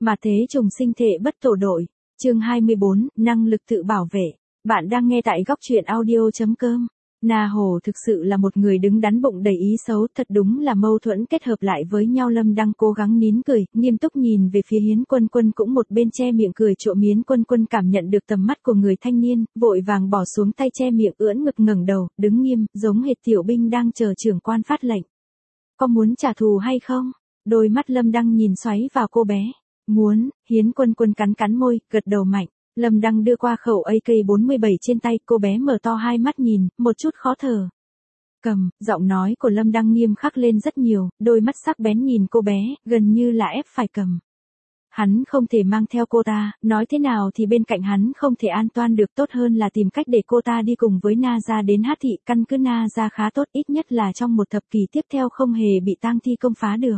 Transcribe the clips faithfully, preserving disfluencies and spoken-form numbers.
Mà thế trùng sinh thể bất tổ đội. Chương hai mươi bốn, năng lực tự bảo vệ. Bạn đang nghe tại góc truyện audio chấm com. Na Hồ thực sự là một người đứng đắn bụng đầy ý xấu, thật đúng là mâu thuẫn kết hợp lại với nhau. Lâm đang cố gắng nín cười, nghiêm túc nhìn về phía Hiến Quân Quân, cũng một bên che miệng cười trộm. Hiến Quân Quân cảm nhận được tầm mắt của người thanh niên, vội vàng bỏ xuống tay che miệng, ưỡn ngực ngẩng đầu, đứng nghiêm, giống hệt tiểu binh đang chờ trưởng quan phát lệnh. Có muốn trả thù hay không? Đôi mắt Lâm Đăng nhìn xoáy vào cô bé. Muốn. Hiến Quân Quân cắn cắn môi, gật đầu mạnh. Lâm Đăng đưa qua khẩu A K bốn mươi bảy trên tay, cô bé mở to hai mắt nhìn, một chút khó thở. Cầm. Giọng nói của Lâm Đăng nghiêm khắc lên rất nhiều, đôi mắt sắc bén nhìn cô bé, gần như là ép phải cầm. Hắn không thể mang theo cô ta, nói thế nào thì bên cạnh hắn không thể an toàn được, tốt hơn là tìm cách để cô ta đi cùng với Na Gia đến Hát Thị. Căn cứ Na Gia khá tốt, ít nhất là trong một thập kỷ tiếp theo không hề bị tang thi công phá được.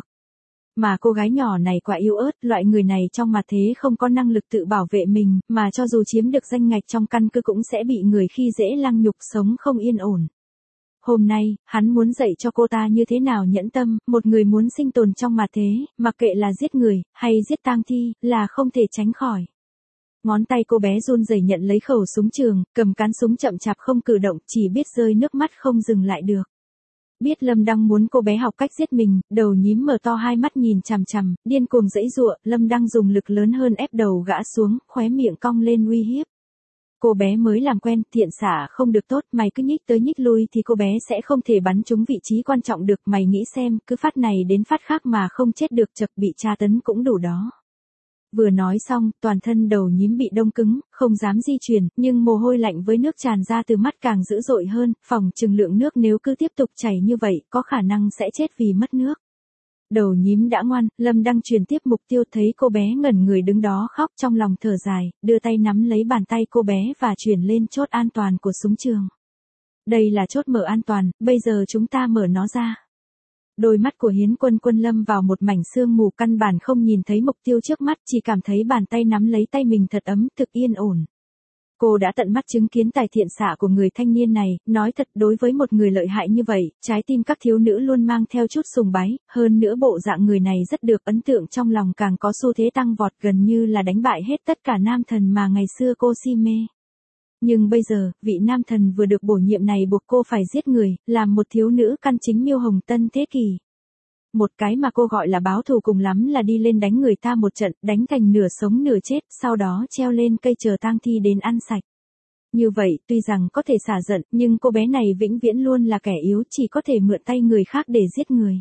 Mà cô gái nhỏ này quá yếu ớt, loại người này trong mặt thế không có năng lực tự bảo vệ mình, mà cho dù chiếm được danh ngạch trong căn cứ cũng sẽ bị người khi dễ lăng nhục, sống không yên ổn. Hôm nay, hắn muốn dạy cho cô ta như thế nào nhẫn tâm, một người muốn sinh tồn trong mặt thế, mặc kệ là giết người, hay giết tang thi, là không thể tránh khỏi. Ngón tay cô bé run rẩy nhận lấy khẩu súng trường, cầm cán súng chậm chạp không cử động, chỉ biết rơi nước mắt không dừng lại được. Biết Lâm Đăng muốn cô bé học cách giết mình, đầu nhím mở to hai mắt nhìn chằm chằm, điên cuồng giãy giụa. Lâm Đăng dùng lực lớn hơn ép đầu gã xuống, khóe miệng cong lên uy hiếp. Cô bé mới làm quen, thiện xả không được tốt, mày cứ nhích tới nhích lui thì cô bé sẽ không thể bắn trúng vị trí quan trọng được, mày nghĩ xem, cứ phát này đến phát khác mà không chết được, chật bị tra tấn cũng đủ đó. Vừa nói xong, toàn thân đầu nhím bị đông cứng, không dám di chuyển, nhưng mồ hôi lạnh với nước tràn ra từ mắt càng dữ dội hơn, phòng chừng lượng nước nếu cứ tiếp tục chảy như vậy, có khả năng sẽ chết vì mất nước. Đầu nhím đã ngoan, Lâm Đăng truyền tiếp mục tiêu, thấy cô bé ngẩn người đứng đó khóc, trong lòng thở dài, đưa tay nắm lấy bàn tay cô bé và chuyển lên chốt an toàn của súng trường. Đây là chốt mở an toàn, bây giờ chúng ta mở nó ra. Đôi mắt của Hiến Quân Quân lâm vào một mảnh sương mù, căn bản không nhìn thấy mục tiêu trước mắt, chỉ cảm thấy bàn tay nắm lấy tay mình thật ấm, thực yên ổn. Cô đã tận mắt chứng kiến tài thiện xạ của người thanh niên này, nói thật, đối với một người lợi hại như vậy, trái tim các thiếu nữ luôn mang theo chút sùng bái, hơn nữa bộ dạng người này rất được ấn tượng, trong lòng càng có xu thế tăng vọt, gần như là đánh bại hết tất cả nam thần mà ngày xưa cô si mê. Nhưng bây giờ, vị nam thần vừa được bổ nhiệm này buộc cô phải giết người, làm một thiếu nữ căn chính miêu hồng tân thế kỷ. Một cái mà cô gọi là báo thù, cùng lắm là đi lên đánh người ta một trận, đánh thành nửa sống nửa chết, sau đó treo lên cây chờ tang thi đến ăn sạch. Như vậy, tuy rằng có thể xả giận, nhưng cô bé này vĩnh viễn luôn là kẻ yếu, chỉ có thể mượn tay người khác để giết người.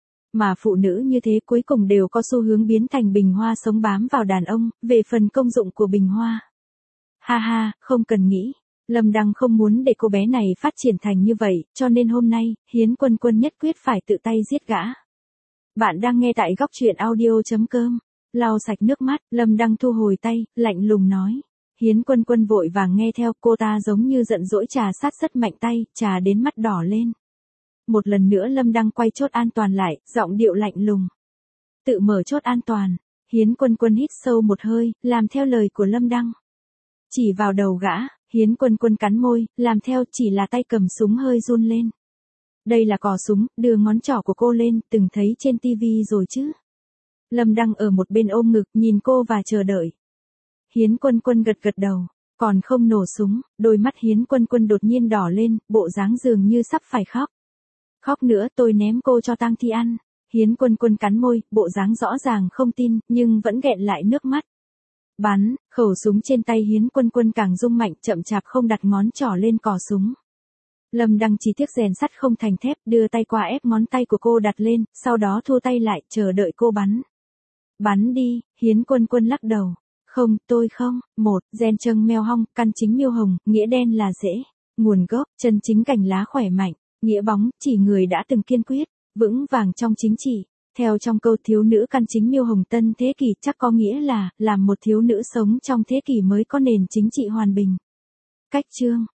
Mà phụ nữ như thế cuối cùng đều có xu hướng biến thành bình hoa sống bám vào đàn ông. Về phần công dụng của bình hoa, ha ha, không cần nghĩ. Lâm Đăng không muốn để cô bé này phát triển thành như vậy, cho nên hôm nay, Hiến Quân Quân nhất quyết phải tự tay giết gã. Bạn đang nghe tại góc truyện audio chấm com. Lau sạch nước mắt, Lâm Đăng thu hồi tay, lạnh lùng nói. Hiến Quân Quân vội vàng nghe theo, cô ta giống như giận dỗi trà sát rất mạnh tay, trà đến mắt đỏ lên. Một lần nữa Lâm Đăng quay chốt an toàn lại, giọng điệu lạnh lùng. Tự mở chốt an toàn. Hiến Quân Quân hít sâu một hơi, làm theo lời của Lâm Đăng. Chỉ vào đầu gã, Hiến Quân Quân cắn môi, làm theo, chỉ là tay cầm súng hơi run lên. Đây là cò súng, đưa ngón trỏ của cô lên, từng thấy trên tivi rồi chứ. Lâm Đăng ở một bên ôm ngực, nhìn cô và chờ đợi. Hiến Quân Quân gật gật đầu, còn không nổ súng. Đôi mắt Hiến Quân Quân đột nhiên đỏ lên, bộ dáng dường như sắp phải khóc. Khóc nữa tôi ném cô cho tang thi ăn. Hiến Quân Quân cắn môi, bộ dáng rõ ràng không tin, nhưng vẫn nghẹn lại nước mắt. Bắn. Khẩu súng trên tay Hiến Quân Quân càng rung mạnh, chậm chạp không đặt ngón trỏ lên cò súng. Lâm Đăng chỉ tiếc rèn sắt không thành thép, đưa tay qua ép ngón tay của cô đặt lên, sau đó thu tay lại, chờ đợi cô bắn. Bắn đi. Hiến Quân Quân lắc đầu. Không, tôi không. Một, gen trâng meo hong, căn chính miêu hồng, nghĩa đen là dễ. Nguồn gốc, chân chính cành lá khỏe mạnh. Nghĩa bóng, chỉ người đã từng kiên quyết, vững vàng trong chính trị. Theo trong câu thiếu nữ căn chính miêu hồng tân thế kỷ, chắc có nghĩa là, làm một thiếu nữ sống trong thế kỷ mới có nền chính trị hòa bình. Cách chương.